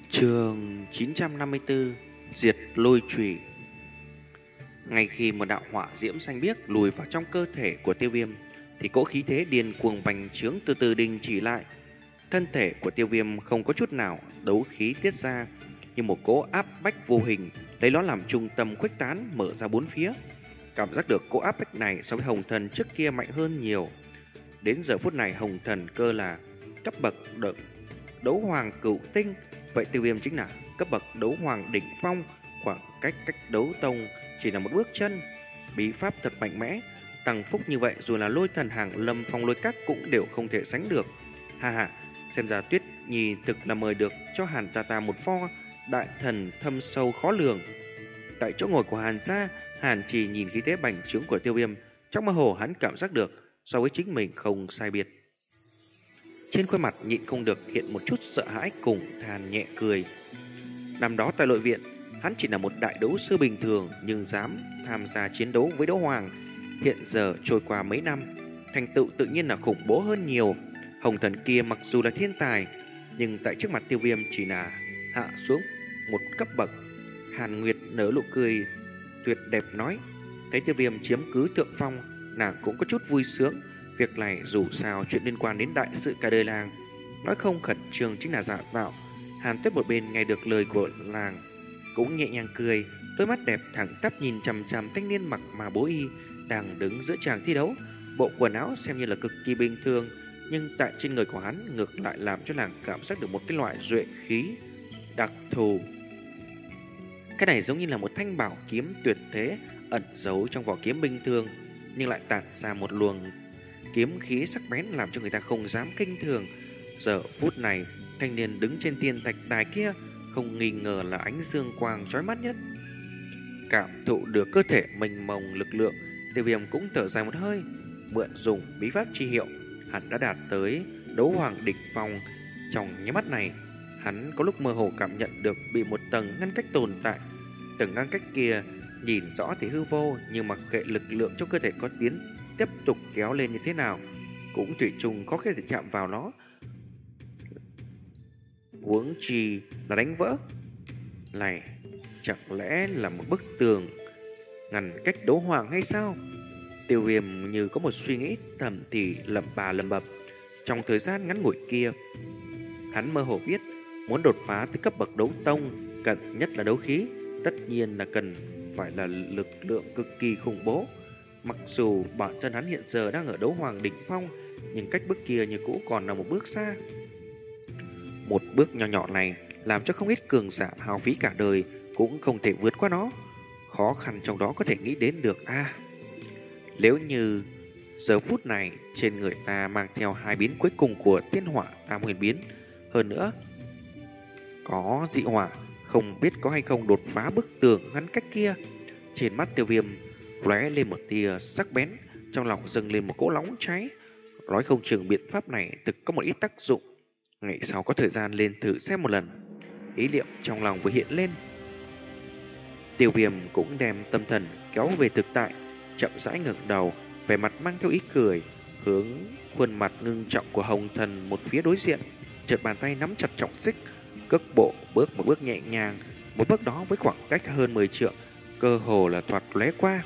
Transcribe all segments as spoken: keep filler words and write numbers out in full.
Chương chín trăm năm mươi tư. Diệt lôi chùy. Ngay khi một đạo hỏa diễm xanh biếc lùi vào trong cơ thể của Tiêu Viêm, thì cỗ khí thế điên cuồng bành trướng từ từ đình chỉ lại. Thân thể của Tiêu Viêm không có chút nào đấu khí tiết ra, như một cỗ áp bách vô hình, lấy nó làm trung tâm khuếch tán mở ra bốn phía. Cảm giác được cỗ áp bách này so với Hồng Thần trước kia mạnh hơn nhiều. Đến giờ phút này Hồng Thần cơ là cấp bậc đợt đấu hoàng cửu tinh, vậy Tiêu Viêm chính là cấp bậc đấu hoàng đỉnh phong, khoảng cách cách đấu tông chỉ là một bước chân. Bí pháp thật mạnh mẽ, tăng phúc như vậy dù là lôi thần hàng lâm phong lôi các cũng đều không thể sánh được. Ha ha, xem ra Tuyết Nhi thực là mời được cho Hàn gia ta một pho đại thần thâm sâu khó lường. Tại chỗ ngồi của Hàn gia, Hàn Chỉ nhìn khí thế bành trướng của Tiêu Viêm, trong mơ hồ hắn cảm giác được so với chính mình không sai biệt. Trên khuôn mặt nhịn không được hiện một chút sợ hãi cùng than nhẹ cười. Năm đó tại nội viện, hắn chỉ là một đại đấu sư bình thường nhưng dám tham gia chiến đấu với đấu hoàng. Hiện giờ trôi qua mấy năm, thành tựu tự nhiên là khủng bố hơn nhiều. Hồng Thần kia mặc dù là thiên tài, nhưng tại trước mặt Tiêu Viêm chỉ là hạ xuống một cấp bậc. Hàn Nguyệt nở nụ cười tuyệt đẹp nói, thấy Tiêu Viêm chiếm cứ thượng phong, nàng cũng có chút vui sướng. Việc này dù sao chuyện liên quan đến đại sự cả đời làng, nói không khẩn trương chính là giả tạo. Hàn Tuyết một bên nghe được lời của làng cũng nhẹ nhàng cười, đôi mắt đẹp thẳng tắp nhìn chằm chằm thanh niên mặc mà bố y đang đứng giữa tràng thi đấu. Bộ quần áo xem như là cực kỳ bình thường, nhưng tại trên người của hắn ngược lại làm cho nàng cảm giác được một cái loại duệ khí đặc thù. Cái này giống như là một thanh bảo kiếm tuyệt thế ẩn giấu trong vỏ kiếm bình thường, nhưng lại tản ra một luồng kiếm khí sắc bén làm cho người ta không dám kinh thường. Giờ phút này, thanh niên đứng trên thiên thạch đài kia không nghi ngờ là ánh dương quang chói mắt nhất. Cảm thụ được cơ thể mênh mông lực lượng, Tiêu Viêm cũng thở dài một hơi. Mượn dùng bí pháp chi hiệu, hắn đã đạt tới đấu hoàng đỉnh phong. Trong nháy mắt này, hắn có lúc mơ hồ cảm nhận được bị một tầng ngăn cách tồn tại. Tầng ngăn cách kia nhìn rõ thì hư vô, nhưng mặc kệ lực lượng trong cơ thể có tiến tiếp tục kéo lên như thế nào, cũng thủy chung có thể chạm vào nó. Huống chi là đánh vỡ. Này, chẳng lẽ là một bức tường ngăn cách đấu hoàng hay sao? Tiêu Viêm như có một suy nghĩ thầm thì lẩm bà lẩm bẩm. Trong thời gian ngắn ngủi kia, hắn mơ hồ biết muốn đột phá tới cấp bậc đấu tông, cần nhất là đấu khí, tất nhiên là cần phải là lực lượng cực kỳ khủng bố. Mặc dù bản thân hắn hiện giờ đang ở đấu hoàng đỉnh phong, nhưng cách bước kia như cũ còn là một bước xa. Một bước nhỏ nhỏ này làm cho không ít cường giả hao phí cả đời cũng không thể vượt qua nó. Khó khăn trong đó có thể nghĩ đến được a. À, nếu như giờ phút này trên người ta mang theo hai biến cuối cùng của thiên hỏa tam huyền biến, hơn nữa có dị hỏa, không biết có hay không đột phá bức tường ngăn cách kia. Trên mắt Tiêu Viêm lóe lên một tia sắc bén, trong lòng dâng lên một cỗ nóng cháy. Nói không chừng biện pháp này thực có một ít tác dụng, ngày sau có thời gian lên thử xem một lần. Ý niệm trong lòng vừa hiện lên, Tiêu Viêm cũng đem tâm thần kéo về thực tại, chậm rãi ngẩng đầu, vẻ mặt mang theo ý cười, hướng khuôn mặt ngưng trọng của Hồng Thần một phía đối diện, chợt bàn tay nắm chặt trọng xích, cước bộ bước một bước nhẹ nhàng, một bước đó với khoảng cách hơn mười trượng, cơ hồ là thoạt lóe qua.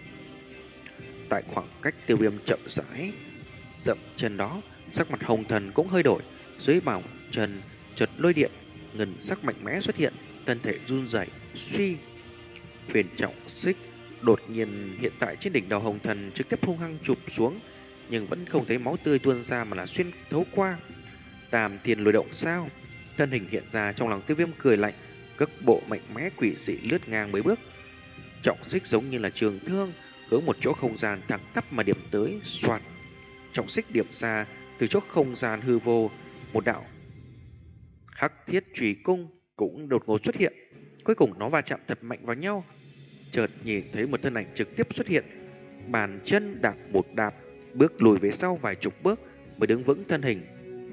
Tại khoảng cách Tiêu Viêm chậm rãi dậm chân đó, sắc mặt Hồng Thần cũng hơi đổi, dưới bỏng chân chợt lôi điện ngân sắc mạnh mẽ xuất hiện, thân thể run rẩy suy. Huyền trọng xích đột nhiên hiện tại trên đỉnh đầu Hồng Thần trực tiếp hung hăng chụp xuống, nhưng vẫn không thấy máu tươi tuôn ra mà là xuyên thấu qua. Tam thiên lôi động sao? Thân hình hiện ra trong lòng Tiêu Viêm cười lạnh, cước bộ mạnh mẽ quỷ dị lướt ngang mấy bước. Trọng xích giống như là trường thương hướng một chỗ không gian thẳng tắp mà điểm tới, xoạt. Trọng xích điểm ra từ chỗ không gian hư vô, một đạo hắc thiết chùy cung cũng đột ngột xuất hiện. Cuối cùng nó va chạm thật mạnh vào nhau. Chợt nhìn thấy một thân ảnh trực tiếp xuất hiện, bàn chân đạp một đạp, bước lùi về sau vài chục bước mới đứng vững thân hình.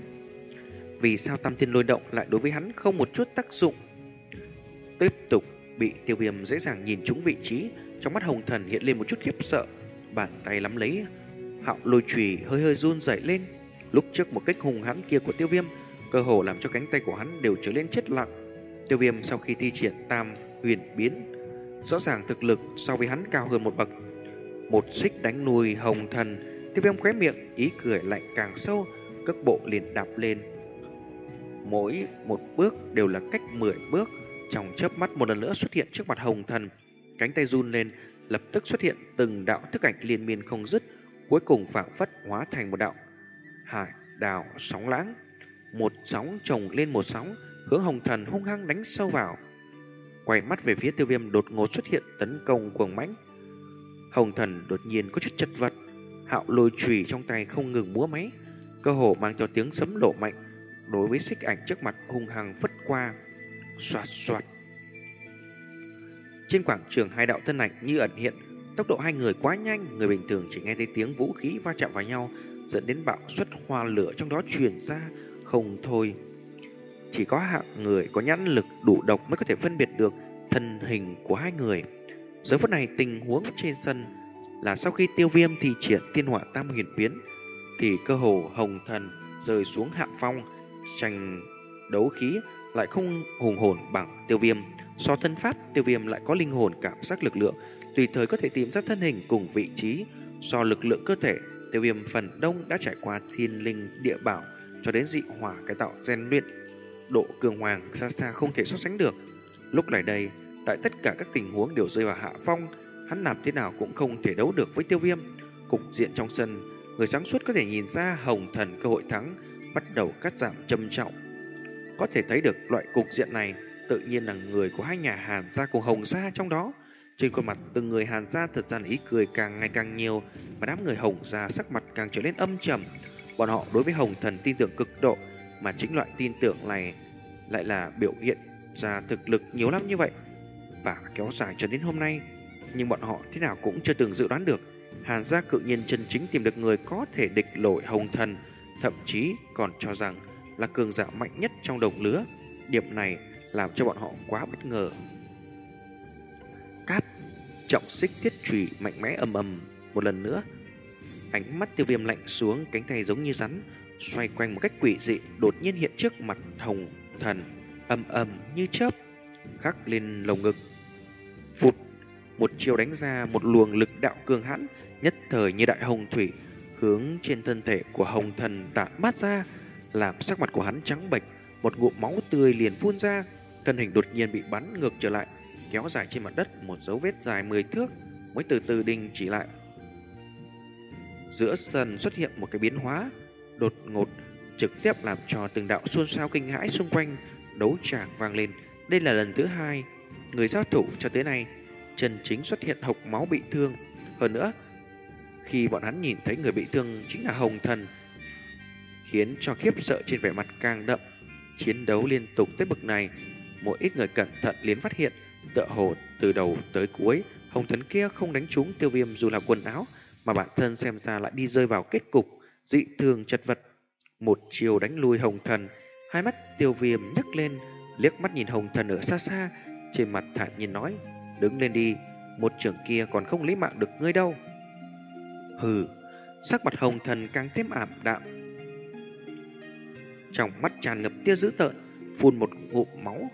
Vì sao tam thiên lôi động lại đối với hắn không một chút tác dụng? Tiếp tục bị Tiêu Viêm dễ dàng nhìn trúng vị trí, trong mắt Hồng Thần hiện lên một chút khiếp sợ, bàn tay nắm lấy hạo lôi chùy hơi hơi run rẩy lên. Lúc trước một cách hùng hãn kia của Tiêu Viêm cơ hồ làm cho cánh tay của hắn đều trở lên chết lặng. Tiêu Viêm sau khi thi triển Tam Huyền Biến, rõ ràng thực lực so với hắn cao hơn một bậc. Một xích đánh nuôi hồng thần, Tiêu Viêm khóe miệng ý cười lạnh càng sâu, cước bộ liền đạp lên. Mỗi một bước đều là cách mười bước, trong chớp mắt một lần nữa xuất hiện trước mặt hồng thần, cánh tay run lên, lập tức xuất hiện từng đạo thức ảnh liên miên không dứt, cuối cùng phảng phất hóa thành một đạo hải đảo sóng lãng, một sóng chồng lên một sóng, hướng hồng thần hung hăng đánh sâu vào. Quay mắt về phía Tiêu Viêm, đột ngột xuất hiện tấn công cuồng mãnh. Hồng thần đột nhiên có chút chật vật, hạo lôi chùy trong tay không ngừng múa máy, cơ hồ mang theo tiếng sấm nổ mạnh, đối với xích ảnh trước mặt hung hăng phất qua. Xoạt xoạt. Trên quảng trường hai đạo thân ảnh như ẩn hiện, tốc độ hai người quá nhanh, người bình thường chỉ nghe thấy tiếng vũ khí va chạm vào nhau, dẫn đến bạo suất hoa lửa trong đó truyền ra không thôi. Chỉ có hạng người có nhãn lực đủ độc mới có thể phân biệt được thân hình của hai người. Giờ phút này tình huống trên sân là sau khi Tiêu Viêm thi triển Thiên Hỏa Tam Huyền Biến thì cơ hồ hồng thần rơi xuống hạ phong, tranh đấu khí lại không hùng hồn bằng Tiêu Viêm. So thân pháp, Tiêu Viêm lại có linh hồn cảm giác lực lượng, tùy thời có thể tìm ra thân hình cùng vị trí. So lực lượng cơ thể, Tiêu Viêm phần đông đã trải qua thiên linh địa bảo cho đến dị hỏa cải tạo rèn luyện, độ cường hoàng xa xa không thể so sánh được. Lúc này đây, tại tất cả các tình huống đều rơi vào hạ phong, hắn làm thế nào cũng không thể đấu được với Tiêu Viêm. Cục diện trong sân, người sáng suốt có thể nhìn ra hồng thần cơ hội thắng bắt đầu cắt giảm trầm trọng. Có thể thấy được loại cục diện này tự nhiên là người của hai nhà Hàn gia cùng Hồng gia trong đó. Trên khuôn mặt từng người Hàn gia thật ra là ý cười càng ngày càng nhiều, mà đám người Hồng gia sắc mặt càng trở nên âm trầm. Bọn họ đối với hồng thần tin tưởng cực độ, mà chính loại tin tưởng này lại là biểu hiện ra thực lực nhiều lắm như vậy và kéo dài cho đến hôm nay. Nhưng bọn họ thế nào cũng chưa từng dự đoán được Hàn gia cự nhiên chân chính tìm được người có thể địch nổi hồng thần, thậm chí còn cho rằng là cường giả mạnh nhất trong đồng lứa. Điểm này làm cho bọn họ quá bất ngờ. Cáp, trọng xích thiết chùy mạnh mẽ ầm ầm một lần nữa. Ánh mắt Tiêu Viêm lạnh xuống, cánh tay giống như rắn xoay quanh một cách quỷ dị, đột nhiên hiện trước mặt hồng thần, ầm ầm như chớp khắc lên lồng ngực. Phụt, một chiều đánh ra một luồng lực đạo cường hãn, nhất thời như đại hồng thủy hướng trên thân thể của hồng thần tản mát ra, làm sắc mặt của hắn trắng bệch, một ngụm máu tươi liền phun ra, thân hình đột nhiên bị bắn ngược trở lại, kéo dài trên mặt đất một dấu vết dài mười thước mới từ từ đình chỉ lại. Giữa sân xuất hiện một cái biến hóa đột ngột, trực tiếp làm cho từng đạo xôn xao kinh hãi xung quanh đấu tràng vang lên. Đây là lần thứ hai người giao thủ cho tới nay chân chính xuất hiện hộc máu bị thương. Hơn nữa, khi bọn hắn nhìn thấy người bị thương chính là hồng thần, khiến cho khiếp sợ trên vẻ mặt càng đậm. Chiến đấu liên tục tới bậc này, một ít người cẩn thận liền phát hiện, tựa hồ từ đầu tới cuối hồng thần kia không đánh trúng Tiêu Viêm dù là quần áo, mà bản thân xem ra lại đi rơi vào kết cục dị thường chật vật. Một chiều đánh lui hồng thần, hai mắt Tiêu Viêm nhấc lên, liếc mắt nhìn hồng thần ở xa xa, trên mặt thản nhiên nói: "Đứng lên đi, một trưởng kia còn không lấy mạng được ngươi đâu." Hừ, sắc mặt hồng thần càng thêm ảm đạm, trong mắt tràn ngập tia dữ tợn, phun một ngụm máu.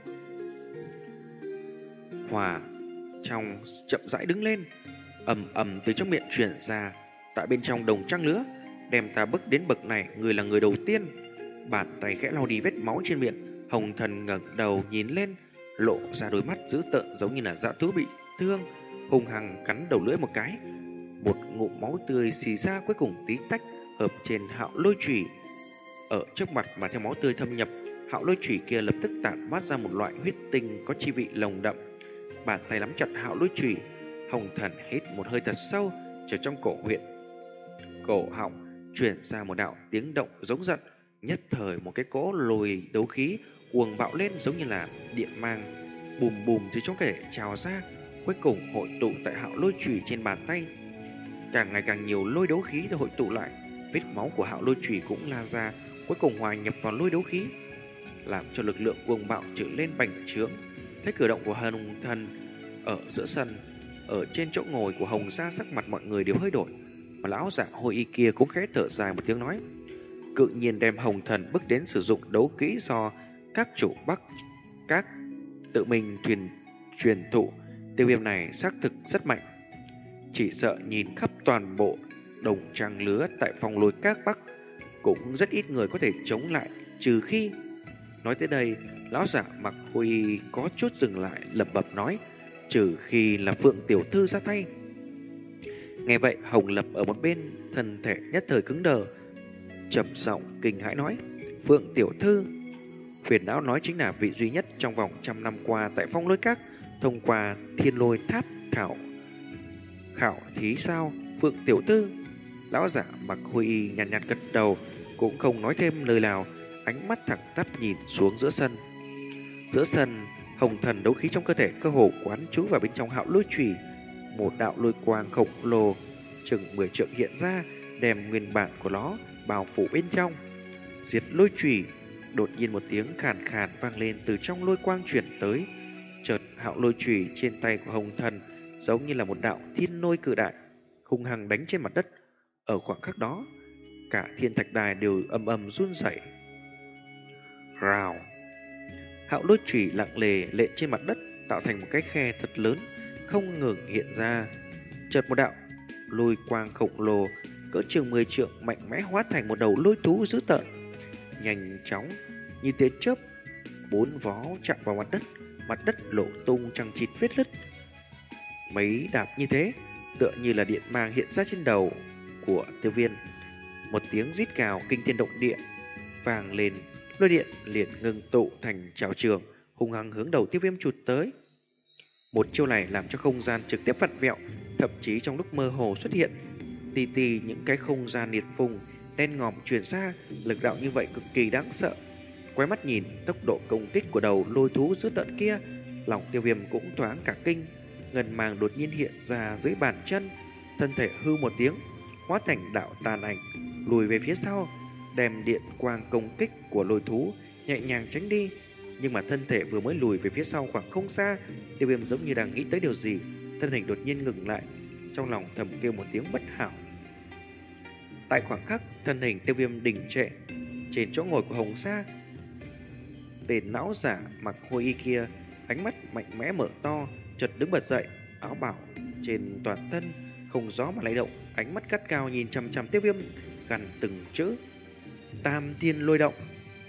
Hòa trong chậm rãi đứng lên, ầm ầm từ trong miệng truyền ra, tại bên trong đồng trăng lứa, đem ta bước đến bậc này, người là người đầu tiên. Bàn tay khẽ lau đi vết máu trên miệng, hồng thần ngẩng đầu nhìn lên, lộ ra đôi mắt dữ tợn giống như là dã thú bị thương, hung hăng cắn đầu lưỡi một cái, một ngụm máu tươi xì ra, cuối cùng tí tách hợp trên hạo lôi chùy. Ở trước mặt mà theo máu tươi thâm nhập, hạo lôi chùy kia lập tức tản mát ra một loại huyết tinh có chi vị nồng đậm. Bàn tay nắm chặt hạo lôi chùy, hồng thần hít một hơi thật sâu, trở trong cổ huyệt, cổ họng truyền ra một đạo tiếng động giống giận. Nhất thời một cái cỗ lồi đấu khí cuồng bạo lên giống như là điện mang, bùm bùm từ trong kẻ trào ra, cuối cùng hội tụ tại hạo lôi chùy trên bàn tay. Càng ngày càng nhiều lôi đấu khí được hội tụ lại, vết máu của hạo lôi chùy cũng lan ra, cuối cùng hòa nhập vào lôi đấu khí, làm cho lực lượng cuồng bạo trở lên bành trướng. Thấy cử động của hồng thần ở giữa sân, ở trên chỗ ngồi của Hồng gia, sắc mặt mọi người đều hơi đổi, mà lão giả Hồi Y kia cũng khẽ thở dài một tiếng nói: "Cự nhiên đem hồng thần bước đến sử dụng đấu kỹ do các chủ Bắc các tự mình thuyền truyền thụ. Tiêu viêm này xác thực rất mạnh, chỉ sợ nhìn khắp toàn bộ đồng trang lứa tại Phong Lôi Các Bắc cũng rất ít người có thể chống lại, trừ khi... Nói tới đây, lão giả mặc huy có chút dừng lại, lẩm bẩm nói, trừ khi là Phượng tiểu thư ra tay. Nghe vậy, Hồng Lập ở một bên, thân thể nhất thời cứng đờ, trầm giọng kinh hãi nói, Phượng tiểu thư. Huyền não nói chính là vị duy nhất trong vòng trăm năm qua tại Phong Lôi Các thông qua Thiên Lôi Tháp khảo khảo thí sao? Phượng tiểu thư. Lão giả mặc huy nhàn nhạt gật đầu, cũng không nói thêm lời nào, ánh mắt thẳng tắp nhìn xuống giữa sân. Giữa sân, hồng thần đấu khí trong cơ thể cơ hồ quán trú vào bên trong Hạo Lôi Chùy, một đạo lôi quang khổng lồ chừng mười trượng hiện ra, đem nguyên bản của nó bao phủ bên trong. Diệt Lôi Chùy. Đột nhiên một tiếng khàn khàn vang lên từ trong lôi quang chuyển tới. Chợt Hạo Lôi Chùy trên tay của hồng thần giống như là một đạo thiên lôi cự đại, hung hăng đánh trên mặt đất. Ở khoảng khắc đó, cả thiên thạch đài đều ầm ầm run rẩy. Rào. Hạo Lôi Chùy lặng lề lệ trên mặt đất, tạo thành một cái khe thật lớn, không ngừng hiện ra. Chợt một đạo lôi quang khổng lồ cỡ chừng mười trượng mạnh mẽ hóa thành một đầu lôi thú dữ tợn, nhanh chóng như tia chớp, bốn vó chạm vào mặt đất, mặt đất lộ tung chằng chịt vết lứt. Mấy đạp như thế, tựa như là điện mang hiện ra trên đầu của Tiêu Viêm. Một tiếng rít gào kinh thiên động địa vang lên, lôi điện liền ngừng tụ thành trảo trường, hung hăng hướng đầu Tiêu Viêm chụt tới. Một chiêu này làm cho không gian trực tiếp vặn vẹo, thậm chí trong lúc mơ hồ xuất hiện tì tì những cái không gian liệt phùng đen ngòm truyền ra, lực đạo như vậy cực kỳ đáng sợ. Quay mắt nhìn tốc độ công kích của đầu lôi thú dữ tợn kia, lòng Tiêu Viêm cũng thoáng cả kinh. Ngân màng đột nhiên hiện ra dưới bàn chân, thân thể hư một tiếng, hóa thành đạo tàn ảnh, lùi về phía sau, đem điện quang công kích của lôi thú nhẹ nhàng tránh đi. Nhưng mà thân thể vừa mới lùi về phía sau khoảng không xa, Tiêu Viêm giống như đang nghĩ tới điều gì, thân hình đột nhiên ngừng lại, trong lòng thầm kêu một tiếng bất hảo. Tại khoảng khắc thân hình Tiêu Viêm đình trệ, trên chỗ ngồi của Hồng Sa, tên lão giả mặc hôi y kia ánh mắt mạnh mẽ mở to, chợt đứng bật dậy, áo bào trên toàn thân không gió mà lay động, ánh mắt gắt gao nhìn chằm chằm Tiêu Viêm, gằn từng chữ: Tam Thiên Lôi Động.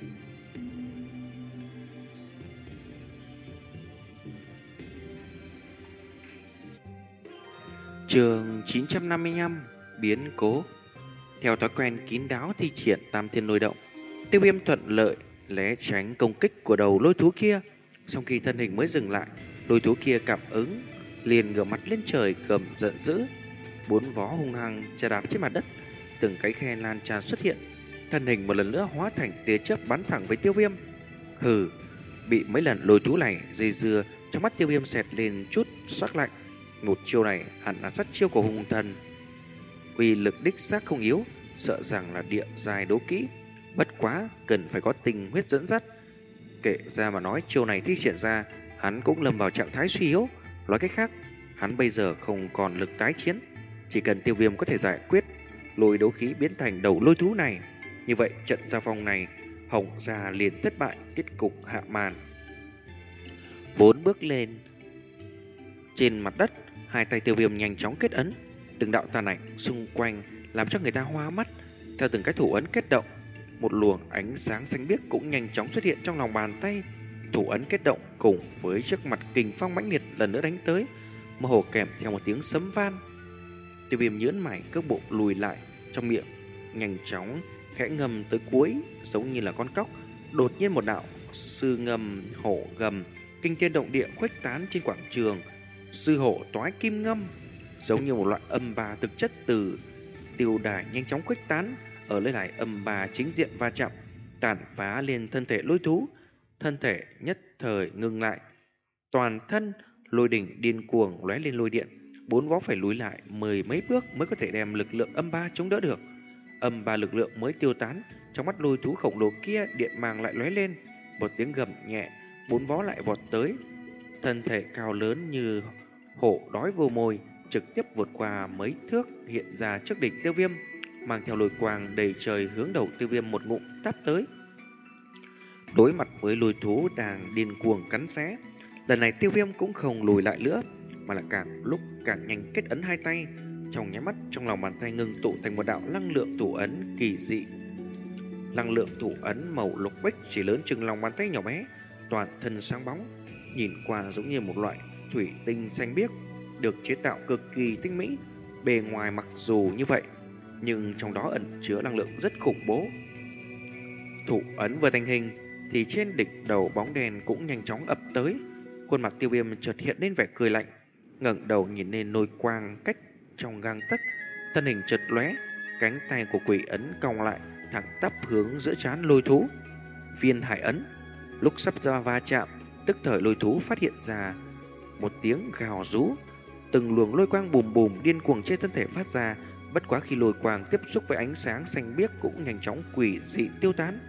Chương chín trăm năm mươi lăm: Biến cố. Theo thói quen kín đáo thi triển Tam Thiên Lôi Động, Tiêu Viêm thuận lợi né tránh công kích của đầu lôi thú kia. Sau khi thân hình mới dừng lại, lôi thú kia cảm ứng liền ngửa mặt lên trời gầm giận dữ, bốn vó hung hăng chà đạp trên mặt đất, từng cái khe lan tràn xuất hiện, thân hình một lần nữa hóa thành tia chớp bắn thẳng với Tiêu Viêm. Hừ, bị mấy lần lôi thú này dây dưa, trong mắt Tiêu Viêm xẹt lên chút sắc lạnh. Một chiêu này hẳn là sát chiêu của hung thần, uy lực đích xác không yếu, sợ rằng là địa giai đố kỹ, bất quá cần phải có tình huyết dẫn dắt. Kể ra mà nói, chiêu này thi triển ra, hắn cũng lâm vào trạng thái suy yếu. Nói cách khác, hắn bây giờ không còn lực tái chiến. Chỉ cần Tiêu Viêm có thể giải quyết lôi đấu khí biến thành đầu lôi thú này, như vậy trận giao phong này Hồng gia liền thất bại, kết cục hạ màn. Bốn bước lên trên mặt đất, hai tay Tiêu Viêm nhanh chóng kết ấn, từng đạo tàn ảnh xung quanh làm cho người ta hoa mắt. Theo từng cái thủ ấn kết động, một luồng ánh sáng xanh biếc cũng nhanh chóng xuất hiện trong lòng bàn tay. Thủ ấn kết động cùng với trước mặt kình phong mãnh liệt lần nữa đánh tới, mơ hồ kèm theo một tiếng sấm van. Tiêu Viêm nhớn mày, cước bộ lùi lại, trong miệng nhanh chóng khẽ ngầm tới cuối, giống như là con cóc. Đột nhiên một đạo sư ngầm hổ gầm kinh thiên động địa khuếch tán trên quảng trường. Sư hổ toái kim ngâm, giống như một loại âm bà thực chất từ tiêu đài nhanh chóng khuếch tán, ở nơi này âm bà chính diện va chạm, tàn phá lên thân thể lôi thú. Thân thể nhất thời ngừng lại, toàn thân lôi đỉnh điên cuồng lóe lên lôi điện, bốn vó phải lùi lại mười mấy bước mới có thể đem lực lượng âm ba chống đỡ được. Âm ba lực lượng mới tiêu tán, trong mắt lôi thú khổng lồ kia điện mang lại lóe lên, một tiếng gầm nhẹ, bốn vó lại vọt tới. Thân thể cao lớn như hổ đói vô mồi, trực tiếp vượt qua mấy thước hiện ra trước đỉnh Tiêu Viêm, mang theo lôi quang đầy trời hướng đầu Tiêu Viêm một ngụm táp tới. Đối mặt với lôi thú đang điên cuồng cắn xé, Lần này Tiêu Viêm cũng không lùi lại nữa, mà là càng lúc càng nhanh kết ấn hai tay. Trong nháy mắt, trong lòng bàn tay ngưng tụ thành một đạo năng lượng thủ ấn kỳ dị. Năng lượng thủ ấn màu lục bích chỉ lớn chừng lòng bàn tay nhỏ bé, toàn thân sáng bóng, nhìn qua giống như một loại thủy tinh xanh biếc, được chế tạo cực kỳ tinh mỹ. Bề ngoài mặc dù như vậy, nhưng trong đó ẩn chứa năng lượng rất khủng bố. Thủ ấn vừa thành hình thì trên đỉnh đầu bóng đèn cũng nhanh chóng ập tới. Khuôn mặt Tiêu Viêm chợt hiện lên vẻ cười lạnh, ngẩng đầu nhìn lên lôi quang cách trong gang tấc, thân hình chợt lóe, cánh tay của quỷ ấn cong lại, thẳng tắp hướng giữa trán lôi thú. Phiên hải ấn. Lúc sắp ra va chạm, tức thời lôi thú phát hiện ra một tiếng gào rú, từng luồng lôi quang bùm bùm điên cuồng trên thân thể phát ra. Bất quá khi lôi quang tiếp xúc với ánh sáng xanh biếc cũng nhanh chóng quỷ dị tiêu tán.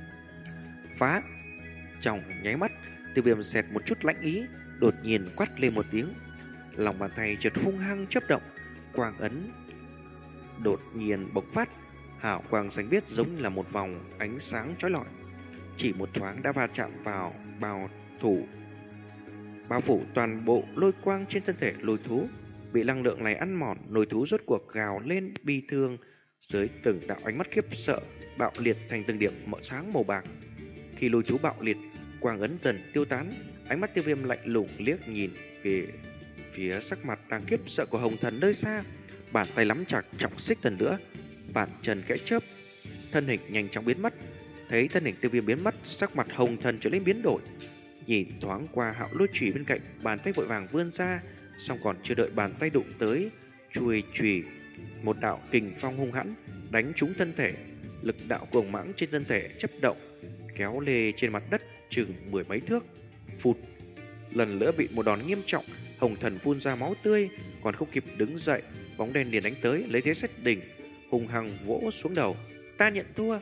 Phá! Trong nháy mắt, Tiêu Viêm xẹt một chút lãnh ý, đột nhiên quát lên một tiếng. Lòng bàn tay chợt hung hăng chớp động, quang ấn đột nhiên bộc phát, hào quang xanh biếc giống như là một vòng ánh sáng chói lọi. Chỉ một thoáng đã va chạm vào bao thủ, bao phủ toàn bộ lôi quang trên thân thể lôi thú. Bị năng lượng này ăn mòn, lôi thú rốt cuộc gào lên bi thương, dưới từng đạo ánh mắt khiếp sợ bạo liệt thành từng điểm mỡ sáng màu bạc. Khi lôi thú bạo liệt, quang ấn dần tiêu tán, ánh mắt Tiêu Viêm lạnh lùng liếc nhìn về phía sắc mặt đang khiếp sợ của Hồng Thần nơi xa, bàn tay nắm chặt trọng xích lần nữa, bàn chân khẽ chớp, thân hình nhanh chóng biến mất. Thấy thân hình Tiêu Viêm biến mất, sắc mặt Hồng Thần trở nên biến đổi, nhìn thoáng qua Hạo Lôi chùy bên cạnh, bàn tay vội vàng vươn ra, xong còn chưa đợi bàn tay đụng tới chuôi chùy, một đạo kình phong hung hãn đánh trúng thân thể, lực đạo cuồng mãng trên thân thể chấp động, kéo lê trên mặt đất chừng mười mấy thước. Phụt, lần nữa bị một đòn nghiêm trọng, Hồng Thần phun ra máu tươi, còn không kịp đứng dậy, bóng đen liền đánh tới, lấy thế xét đỉnh, hung hăng vỗ xuống đầu. Ta nhận thua.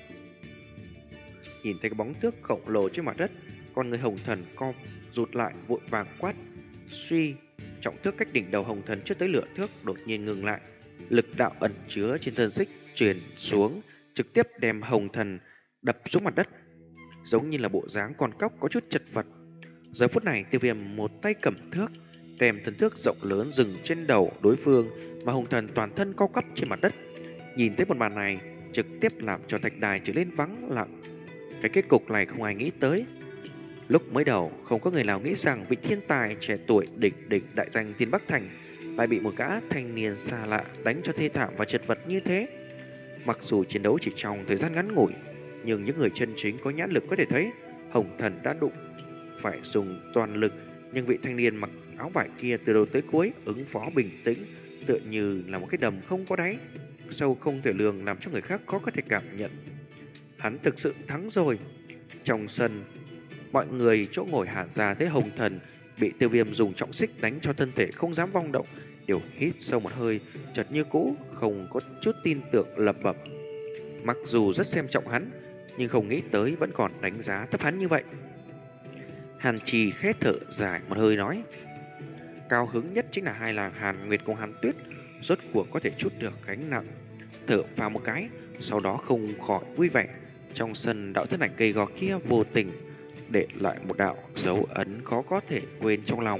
Nhìn thấy cái bóng tước khổng lồ trên mặt đất, con người Hồng Thần co rụt lại, vội vàng quát. Suy, trọng thước cách đỉnh đầu Hồng Thần chưa tới lửa thước đột nhiên ngừng lại, lực đạo ẩn chứa trên thân xích truyền xuống, trực tiếp đem Hồng Thần đập xuống mặt đất, giống như là bộ dáng con cóc có chút chật vật. Giờ phút này, Tiêu Viêm một tay cầm thước, đem thân thước rộng lớn dừng trên đầu đối phương, mà Hồng Thần toàn thân co quắp trên mặt đất. Nhìn thấy một màn này, trực tiếp làm cho thạch đài trở nên vắng lặng. Cái kết cục này không ai nghĩ tới. Lúc mới đầu, không có người nào nghĩ rằng vị thiên tài trẻ tuổi đỉnh đỉnh đại danh Thiên Bắc Thành lại bị một gã thanh niên xa lạ đánh cho thê thảm và chật vật như thế. Mặc dù chiến đấu chỉ trong thời gian ngắn ngủi, nhưng những người chân chính có nhãn lực có thể thấy Hồng Thần đã đụng phải dùng toàn lực, nhưng vị thanh niên mặc áo vải kia từ đầu tới cuối ứng phó bình tĩnh, tựa như là một cái đầm không có đáy, sâu không thể lường, làm cho người khác khó có thể cảm nhận. Hắn thực sự thắng rồi. Trong sân, mọi người chỗ ngồi Hàn ra thấy Hồng Thần bị Tiêu Viêm dùng trọng xích đánh cho thân thể không dám vong động, đều hít sâu một hơi, chợt như cũ không có chút tin tưởng, lẩm bẩm. Mặc dù rất xem trọng hắn, nhưng không nghĩ tới vẫn còn đánh giá thấp hắn như vậy. Hàn Trì khẽ thở dài một hơi nói, cao hứng nhất chính là hai làng Hàn Nguyệt cùng Hàn Tuyết rốt cuộc có thể trút được gánh nặng. Thở vào một cái, sau đó không khỏi vui vẻ. Trong sân, đạo thân ảnh gầy gò kia vô tình để lại một đạo dấu ấn khó có thể quên trong lòng.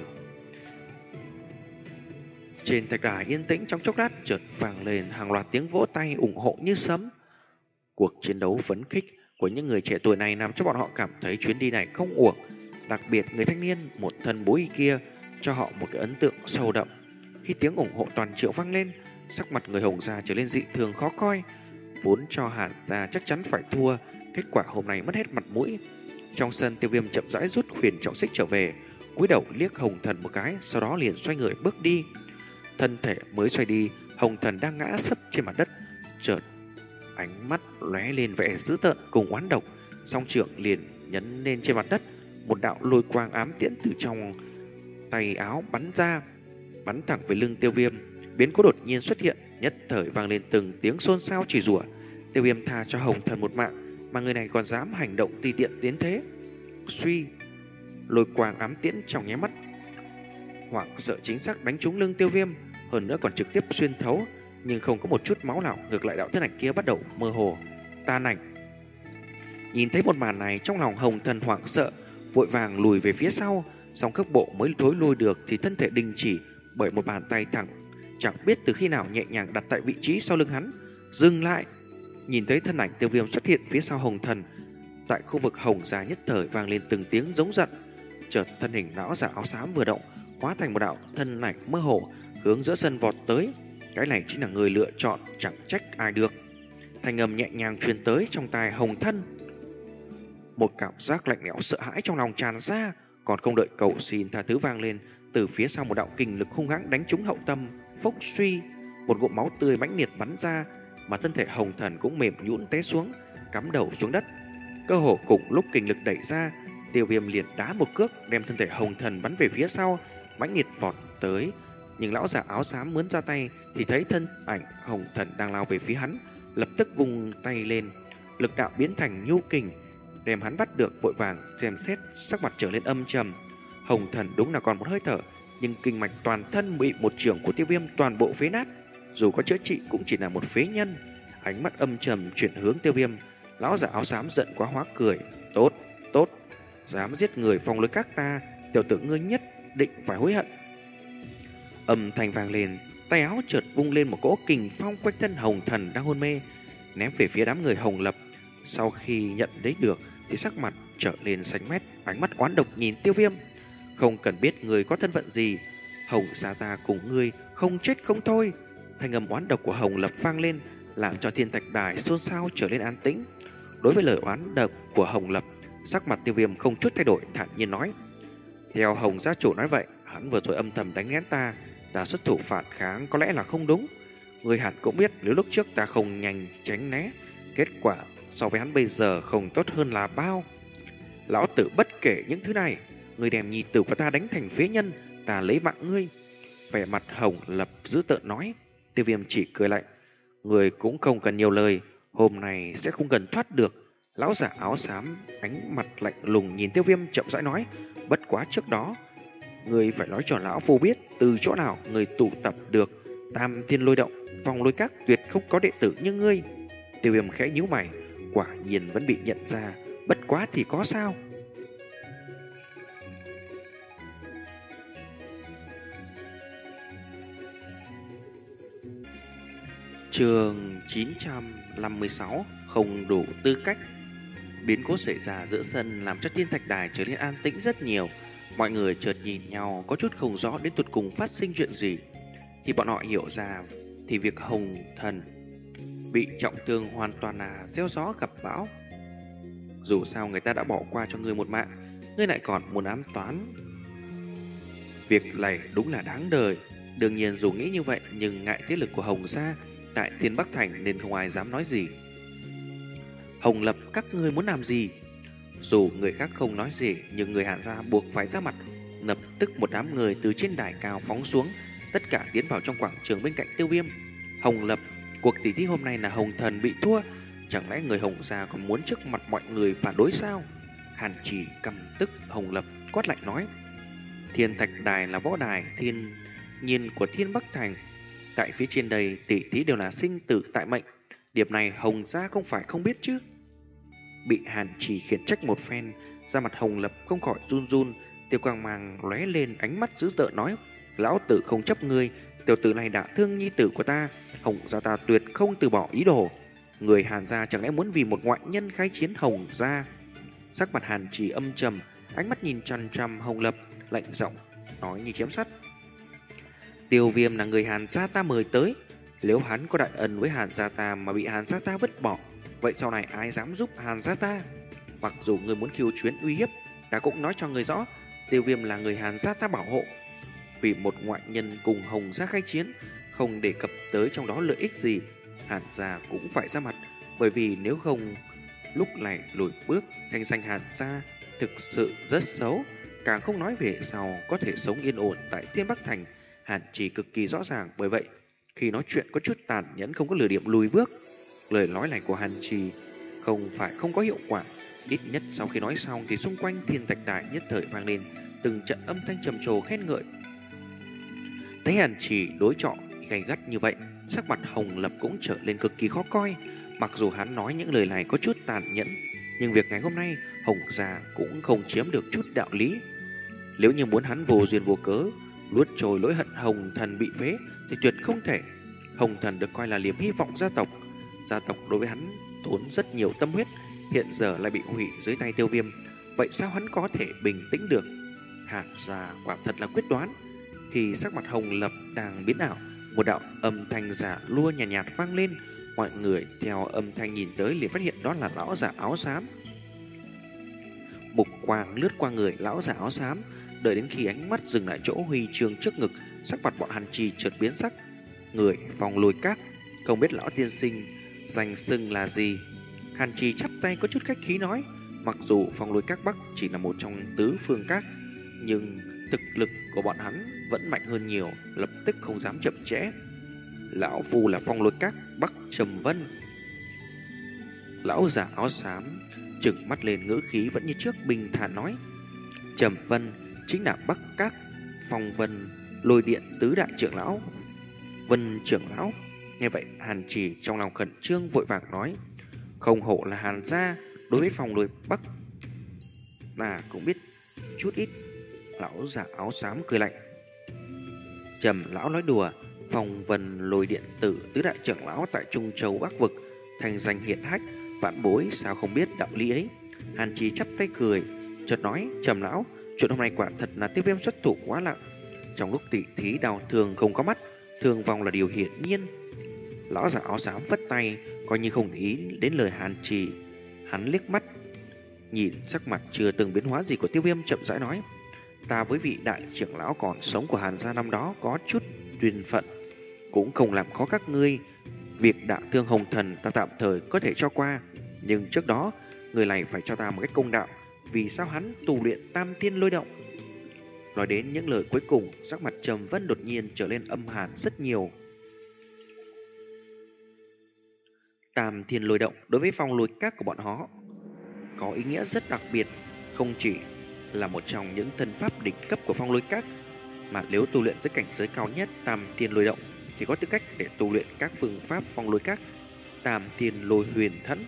Trên thạch đài yên tĩnh trong chốc lát, chợt vang lên hàng loạt tiếng vỗ tay ủng hộ như sấm. Cuộc chiến đấu phấn khích của những người trẻ tuổi này làm cho bọn họ cảm thấy chuyến đi này không uổng. Đặc biệt người thanh niên một thân bố y kia cho họ một cái ấn tượng sâu đậm. Khi tiếng ủng hộ toàn triệu vang lên, sắc mặt người Hồng gia trở lên dị thường khó coi. Vốn cho Hàn gia chắc chắn phải thua, kết quả hôm nay mất hết mặt mũi. Trong sân, Tiêu Viêm chậm rãi rút huyền trọng xích trở về, cúi đầu liếc Hồng Thần một cái, sau đó liền xoay người bước đi. Thân thể mới xoay đi, Hồng Thần đang ngã sấp trên mặt đất, chợt ánh mắt lóe lên vẻ dữ tợn cùng oán độc, song trưởng liền nhấn lên trên mặt đất, một đạo lôi quang ám tiễn từ trong tay áo bắn ra, bắn thẳng về lưng Tiêu Viêm. Biến cố đột nhiên xuất hiện, nhất thời vang lên từng tiếng xôn xao chửi rủa. Tiêu Viêm tha cho Hồng Thần một mạng, mà người này còn dám hành động tùy tiện tiến thế. Suy, lôi quang ám tiễn trong nháy mắt hoảng sợ chính xác đánh trúng lưng Tiêu Viêm, hơn nữa còn trực tiếp xuyên thấu, nhưng không có một chút máu nào. Ngược lại, đạo thân ảnh kia bắt đầu mơ hồ tan ảnh. Nhìn thấy một màn này, trong lòng Hồng Thần hoảng sợ, vội vàng lùi về phía sau, song cước bộ mới thối lui được thì thân thể đình chỉ bởi một bàn tay thẳng, chẳng biết từ khi nào nhẹ nhàng đặt tại vị trí sau lưng hắn. Dừng lại! Nhìn thấy thân ảnh Tiêu Viêm xuất hiện phía sau Hồng Thần, tại khu vực Hồng Gia nhất thời vang lên từng tiếng giống giận. Chợt thân hình lão giả áo xám vừa động, hóa thành một đạo thân ảnh mơ hồ, hướng giữa sân vọt tới. Cái này chính là người lựa chọn, chẳng trách ai được. Thanh âm nhẹ nhàng truyền tới trong tai Hồng Thân. Một cảm giác lạnh lẽo sợ hãi trong lòng tràn ra, còn không đợi cầu xin tha thứ vang lên, từ phía sau một đạo kình lực hung hãng đánh trúng hậu tâm, phốc suy, một ngụm máu tươi mãnh liệt bắn ra, mà thân thể Hồng Thần cũng mềm nhũn té xuống, cắm đầu xuống đất. Cơ hồ cùng lúc kình lực đẩy ra, Tiêu Viêm liền đá một cước đem thân thể Hồng Thần bắn về phía sau, mãnh liệt vọt tới. Nhưng lão giả áo xám muốn ra tay thì thấy thân ảnh Hồng Thần đang lao về phía hắn, lập tức vung tay lên, lực đạo biến thành nhu kình, đem hắn bắt được, vội vàng xem xét, sắc mặt trở lên âm trầm. Hồng Thần đúng là còn một hơi thở, nhưng kinh mạch toàn thân bị một chưởng của Tiêu Viêm toàn bộ phế nát, dù có chữa trị cũng chỉ là một phế nhân. Ánh mắt âm trầm chuyển hướng Tiêu Viêm, lão giả áo xám giận quá hóa cười. Tốt, tốt, dám giết người phong lối các ta, tiểu tử ngươi nhất định phải hối hận. Âm thanh vang lên, tay áo chợt vung lên một cỗ kình phong quanh thân Hồng Thần đang hôn mê, ném về phía đám người Hồng Lập. Sau khi nhận lấy được thì sắc mặt trở lên xanh mét, ánh mắt oán độc nhìn Tiêu Viêm. Không cần biết người có thân phận gì, Hồng gia ta cùng ngươi không chết không thôi. Thanh âm oán độc của Hồng Lập vang lên, làm cho thiên thạch đài xôn xao trở lên an tĩnh. Đối với lời oán độc của Hồng Lập, sắc mặt Tiêu Viêm không chút thay đổi, thản nhiên nói: theo Hồng gia chủ nói vậy, hắn vừa rồi âm thầm đánh lén ta, ta xuất thủ phản kháng có lẽ là không đúng. Người hẳn cũng biết nếu lúc trước ta không nhanh tránh né, kết quả so với hắn bây giờ không tốt hơn là bao. Lão tử bất kể những thứ này, người đem nhi tử của ta đánh thành phế nhân, ta lấy mạng ngươi. Vẻ mặt Hồng Lập dữ tợn nói. Tiêu Viêm chỉ cười lạnh: người cũng không cần nhiều lời, hôm nay sẽ không cần thoát được. Lão giả áo xám ánh mặt lạnh lùng nhìn Tiêu Viêm chậm rãi nói: bất quá trước đó, người phải nói cho lão phu biết từ chỗ nào người tụ tập được Tam Thiên Lôi Động, Vòng Lôi Các, tuyệt không có đệ tử như ngươi. Tiêu Viêm khẽ nhíu mày, quả nhiên vẫn bị nhận ra, bất quá thì có sao. Chương chín trăm năm mươi sáu, không đủ tư cách. Biến cố xảy ra giữa sân làm cho thiên thạch đài trở nên an tĩnh rất nhiều. Mọi người chợt nhìn nhau, có chút không rõ đến tột cùng phát sinh chuyện gì. Khi bọn họ hiểu ra thì việc Hồng Thần bị trọng thương hoàn toàn là gieo gió gặp bão. Dù sao người ta đã bỏ qua cho ngươi một mạng, ngươi lại còn muốn ám toán. Việc này đúng là đáng đời. Đương nhiên dù nghĩ như vậy, nhưng ngại thế lực của Hồng gia tại Thiên Bắc Thành nên không ai dám nói gì. Hồng Lập, các ngươi muốn làm gì? Dù người khác không nói gì, nhưng người Hàn gia buộc phải ra mặt. Lập tức một đám người từ trên đài cao phóng xuống, tất cả tiến vào trong quảng trường bên cạnh Tiêu Viêm. Hồng Lập, cuộc tỷ thí hôm nay là Hồng Thần bị thua, chẳng lẽ người Hồng gia còn muốn trước mặt mọi người phản đối sao? Hàn Chỉ căm tức Hồng Lập quát lạnh nói: Thiên Thạch Đài là võ đài thiên nhiên của Thiên Bắc Thành, tại phía trên đây tỷ thí đều là sinh tử tại mệnh, điểm này Hồng gia không phải không biết chứ? Bị Hàn Chỉ khiển trách một phen, da mặt Hồng Lập không khỏi run run, tiêu quang mang lóe lên, ánh mắt dữ tợn nói: lão tử không chấp ngươi, tiểu tử này đã thương nhi tử của ta, Hồng gia ta tuyệt không từ bỏ ý đồ. Người Hàn gia chẳng lẽ muốn vì một ngoại nhân khai chiến Hồng gia? Sắc mặt Hàn Chỉ âm trầm, ánh mắt nhìn chằm chằm Hồng Lập, lạnh giọng nói như chém sắt: Tiêu Viêm là người Hàn gia ta mời tới, nếu hắn có đại ân với Hàn gia ta mà bị Hàn gia ta vứt bỏ, vậy sau này ai dám giúp Hàn gia ta? Mặc dù người muốn khiêu chuyến uy hiếp, ta cũng nói cho người rõ, Tiêu Viêm là người Hàn gia ta bảo hộ. Vì một ngoại nhân cùng Hồng gia khai chiến, không đề cập tới trong đó lợi ích gì, Hàn gia cũng phải ra mặt, bởi vì nếu không lúc này lùi bước, thanh danh Hàn gia thực sự rất xấu, càng không nói về sau có thể sống yên ổn tại Thiên Bắc Thành. Hàn Chỉ cực kỳ rõ ràng, bởi vậy khi nói chuyện có chút tàn nhẫn, không có lừa điểm lùi bước. Lời nói này của Hàn Chỉ không phải không có hiệu quả, ít nhất sau khi nói xong thì xung quanh Thiên Thạch Đài nhất thời vang lên từng trận âm thanh trầm trồ khen ngợi. Thấy Hàn Chỉ đối chọi gay gắt như vậy, sắc mặt Hồng Lập cũng trở lên cực kỳ khó coi. Mặc dù hắn nói những lời này có chút tàn nhẫn, nhưng việc ngày hôm nay Hồng gia cũng không chiếm được chút đạo lý. Nếu như muốn hắn vô duyên vô cớ luốt trôi lỗi hận Hồng Thần bị phế thì tuyệt không thể. Hồng Thần được coi là liếm hy vọng gia tộc. Gia tộc đối với hắn tốn rất nhiều tâm huyết, hiện giờ lại bị hủy dưới tay Tiêu Viêm. Vậy sao hắn có thể bình tĩnh được? Hàn gia quả thật là quyết đoán. Khi sắc mặt Hồng Lập đang biến ảo, một đạo âm thanh giả lua nhàn nhạt, nhạt vang lên. Mọi người theo âm thanh nhìn tới liền phát hiện đó là lão giả áo xám. Mục quang lướt qua người lão giả áo xám, đợi đến khi ánh mắt dừng lại chỗ huy chương trước ngực, sắc mặt bọn Hàn Trì chợt biến sắc. Người Phong Lôi Các, không biết lão tiên sinh danh xưng là gì? Hàn Trì chắp tay có chút khách khí nói, mặc dù Phong Lôi Các Bắc chỉ là một trong tứ phương các, nhưng thực lực của bọn hắn vẫn mạnh hơn nhiều, lập tức không dám chậm trễ. Lão phu là Phong Lôi Các Bắc Trầm Vân. Lão giả áo xám trừng mắt lên, ngữ khí vẫn như trước bình thản nói, Trầm Vân chính là Bắc Các Phong Vân Lôi Điện tứ đại trưởng lão. Vân trưởng lão. Nghe vậy Hàn Trì trong lòng khẩn trương vội vàng nói, không hổ là Hàn gia, đối với Phong Lôi Bắc mà cũng biết chút ít. Lão giả áo xám cười lạnh, Trầm lão nói đùa, Phong Vân Lôi Điện tử tứ đại trưởng lão tại Trung Châu Bắc Vực thành danh hiển hách, vãn bối sao không biết đạo lý ấy. Hàn Trì chắp tay cười, chợt nói, Trầm lão, chuyện hôm nay quả thật là Tiêu Viêm xuất thủ quá nặng. Trong lúc tỉ thí đào thường không có mắt, thương vong là điều hiển nhiên. Lão giả áo xám vất tay, coi như không ý đến lời Hàn Trì. Hắn liếc mắt nhìn sắc mặt chưa từng biến hóa gì của Tiêu Viêm, chậm rãi nói, ta với vị đại trưởng lão còn sống của Hàn gia năm đó có chút duyên phận, cũng không làm khó các ngươi. Việc đả thương Hồng Thần ta tạm thời có thể cho qua, nhưng trước đó người này phải cho ta một cách công đạo. Vì sao hắn tu luyện Tam Thiên Lôi Động? Nói đến những lời cuối cùng, sắc mặt Trầm Vân đột nhiên trở lên âm hàn rất nhiều. Tam Thiên Lôi Động đối với Phong Lôi Các của bọn họ có ý nghĩa rất đặc biệt, không chỉ là một trong những thân pháp đỉnh cấp của Phong Lôi Các, mà nếu tu luyện tới cảnh giới cao nhất Tam Thiên Lôi Động thì có tư cách để tu luyện các phương pháp Phong Lôi Các. Tam Thiên Lôi Huyền Thẫn.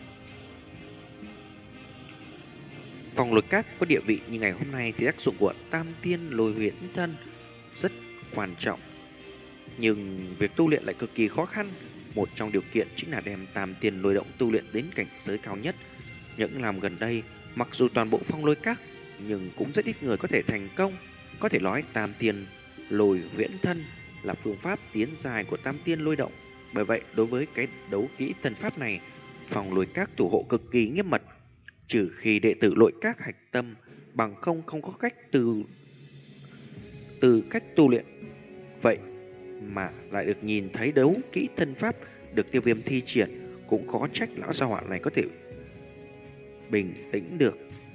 Phong Lôi Các có địa vị như ngày hôm nay thì tác dụng của Tam Thiên Lôi Huyền Thân rất quan trọng, nhưng việc tu luyện lại cực kỳ khó khăn. Một trong điều kiện chính là đem Tam Thiên Lôi Động tu luyện đến cảnh giới cao nhất. Những năm gần đây, mặc dù toàn bộ Phong Lôi Các, nhưng cũng rất ít người có thể thành công. Có thể nói Tam Thiên Lôi Huyễn Thân là phương pháp tiến dài của Tam Thiên Lôi Động. Bởi vậy, đối với cái đấu kỹ thân pháp này, Phong Lôi Các thủ hộ cực kỳ nghiêm mật, trừ khi đệ tử Lôi Các hạch tâm, bằng không không có cách từ từ cách tu luyện. Vậy mà lại được nhìn thấy đấu kỹ thân pháp được Tiêu Viêm thi triển, cũng khó trách lão gia hỏa này có thể bình tĩnh được.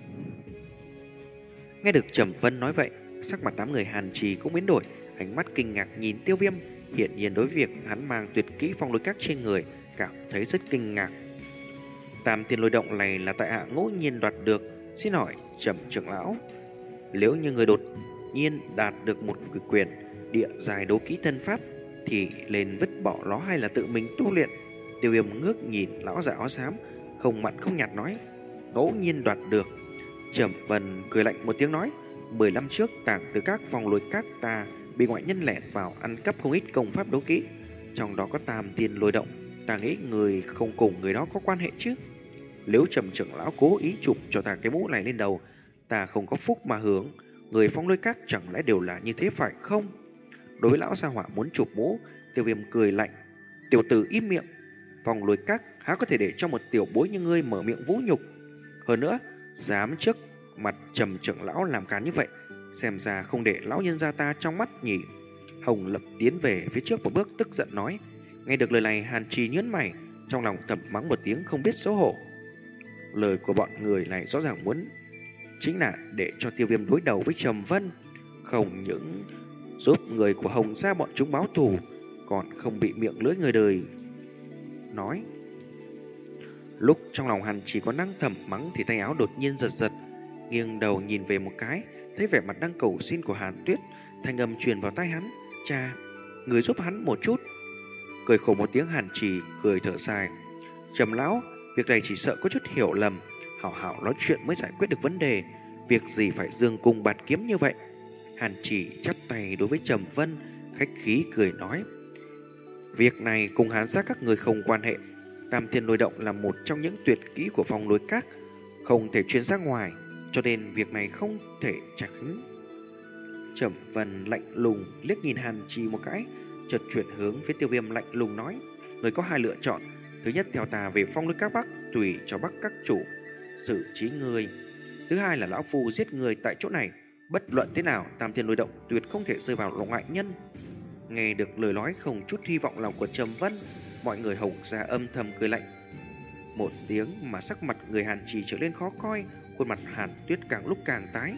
Nghe được Trầm Vân nói vậy, sắc mặt đám người Hàn Trì cũng biến đổi, ánh mắt kinh ngạc nhìn Tiêu Viêm. Hiển nhiên đối với việc hắn mang tuyệt kỹ Phong Lôi Các trên người cảm thấy rất kinh ngạc. Tam Thiên Lôi Động này là tại hạ ngẫu nhiên đoạt được. Xin hỏi Trầm trưởng lão, nếu như người đột nhiên đạt được một quyền địa dài đấu kỹ thân pháp thì lên vứt bỏ nó hay là tự mình tu luyện? Tiêu Viêm ngước nhìn lão giả áo xám, không mặn không nhạt nói, ngẫu nhiên đoạt được. Trầm Vân cười lạnh một tiếng nói, mười năm trước tàng từ các Phong Lôi Các ta bị ngoại nhân lẻn vào ăn cắp không ít công pháp đấu kỹ, trong đó có Tam Thiên Lôi Động. Ta nghĩ người không cùng người đó có quan hệ chứ? Nếu Trầm trưởng lão cố ý chụp cho ta cái mũ này lên đầu, ta không có phúc mà hưởng. Người Phong Lôi Các chẳng lẽ đều là như thế phải không? Đối với lão gia hỏa muốn chụp mũ, Tiêu Viêm cười lạnh, tiểu tử im miệng. Phong Lôi Các há có thể để cho một tiểu bối như ngươi mở miệng vũ nhục? Hơn nữa, dám trước mặt Trầm trưởng lão làm càn như vậy, xem ra không để lão nhân gia ta trong mắt nhỉ. Hồng Lập tiến về phía trước một bước, tức giận nói. Nghe được lời này, Hàn Trì nhớn mày, trong lòng thầm mắng một tiếng không biết xấu hổ. Lời của bọn người này rõ ràng muốn chính là để cho Tiêu Viêm đối đầu với Trầm Vân, không những giúp người của Hồng gia bọn chúng báo thù, còn không bị miệng lưỡi người đời nói. Lúc trong lòng Hàn Trì có năng thầm mắng thì tay áo đột nhiên giật giật, nghiêng đầu nhìn về một cái, thấy vẻ mặt đang cầu xin của Hàn Tuyết, thanh âm truyền vào tai hắn, cha, người giúp hắn một chút. Cười khổ một tiếng, Hàn Trì cười thở dài, Trầm lão, việc này chỉ sợ có chút hiểu lầm, hảo hảo nói chuyện mới giải quyết được vấn đề, việc gì phải dương cung bạt kiếm như vậy. Hàn Chỉ chắp tay đối với Trầm Vân, khách khí cười nói: việc này cùng Hàn gia các người không quan hệ. Tam Thiên Lôi Động là một trong những tuyệt kỹ của Phong Lôi Các, không thể truyền ra ngoài, cho nên việc này không thể tránh. Trầm Vân lạnh lùng liếc nhìn Hàn Trì một cái, chợt chuyển hướng với Tiêu Viêm lạnh lùng nói: người có hai lựa chọn, thứ nhất theo ta về Phong Lôi Các Bắc, tùy cho Bắc các chủ xử trí người; thứ hai là lão phu giết người tại chỗ này. Bất luận thế nào, Tam Thiên Lôi Động tuyệt không thể rơi vào lòng ngoại nhân. Nghe được lời nói không chút hy vọng lòng của Trầm Vân, mọi người Hồng gia âm thầm cười lạnh một tiếng, mà sắc mặt người Hàn Trì trở lên khó coi, khuôn mặt Hàn Tuyết càng lúc càng tái.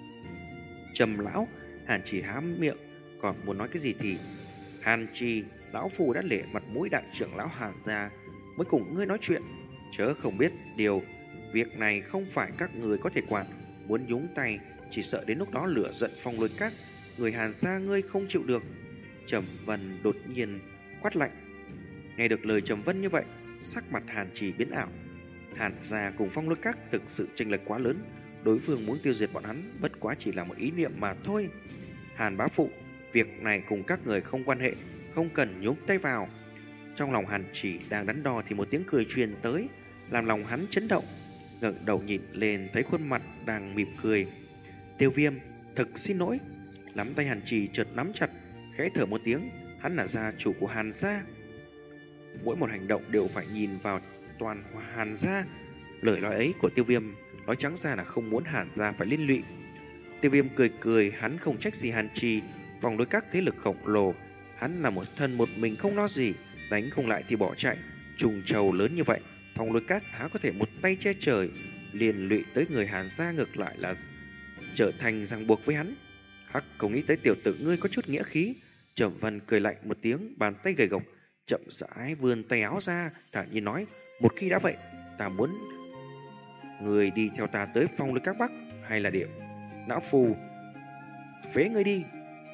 Trầm lão, Hàn Trì há miệng còn muốn nói cái gì thì Hàn Trì, lão phu đã lễ mặt mũi đại trưởng lão Hàn gia mới cùng ngươi nói chuyện, chớ không biết điều, việc này không phải các người có thể quản, muốn nhúng tay chỉ sợ đến lúc đó lửa giận Phong Lôi Các, người Hàn gia ngươi không chịu được. Trầm Vân đột nhiên quát lạnh. Nghe được lời Trầm Vân như vậy, sắc mặt Hàn Trì biến ảo. Hàn gia cùng Phong Lôi Các thực sự chênh lệch quá lớn, đối phương muốn tiêu diệt bọn hắn bất quá chỉ là một ý niệm mà thôi. Hàn bá phụ, việc này cùng các người không quan hệ, không cần nhúng tay vào. Trong lòng Hàn Trì đang đắn đo thì một tiếng cười truyền tới, làm lòng hắn chấn động. Ngẩng đầu nhìn lên thấy khuôn mặt đang mỉm cười. Tiêu Viêm, thực xin lỗi. Nắm tay Hàn Trì chợt nắm chặt, khẽ thở một tiếng. Hắn là gia chủ của Hàn gia, mỗi một hành động đều phải nhìn vào toàn Hàn gia. Lời nói ấy của Tiêu Viêm nói trắng ra là không muốn Hàn gia phải liên lụy. Tiêu Viêm cười cười, hắn không trách gì Hàn Trì, Phong Lôi Các thế lực khổng lồ, hắn là một thân một mình không lo gì, đánh không lại thì bỏ chạy. Trùng trầu lớn như vậy, Phong Lôi Các há có thể một tay che trời, liên lụy tới người Hàn gia, ngược lại là trở thành ràng buộc với hắn. Hắc, không nghĩ tới tiểu tử ngươi có chút nghĩa khí. Trầm Vân cười lạnh một tiếng, bàn tay gầy gộc chậm rãi vươn tay áo ra, thản nhiên nói: một khi đã vậy, ta muốn người đi theo ta tới Phong Lôi Các Bắc, hay là điểm lão phù phế ngươi đi.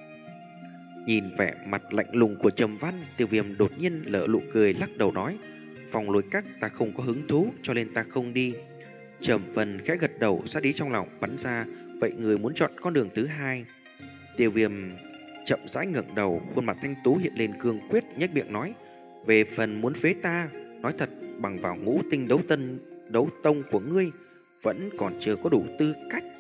Nhìn vẻ mặt lạnh lùng của Trầm Văn, Tiêu Viêm đột nhiên lỡ nụ cười, lắc đầu nói: Phong Lôi Các ta không có hứng thú, cho nên ta không đi. Trầm Vân khẽ gật đầu, sát ý trong lòng bắn ra: vậy người muốn chọn con đường thứ hai? Tiêu Viêm chậm rãi ngẩng đầu, khuôn mặt thanh tú hiện lên cương quyết, nhếch miệng nói: về phần muốn phế ta, nói thật, bằng vào ngũ tinh đấu tân đấu tông của ngươi vẫn còn chưa có đủ tư cách.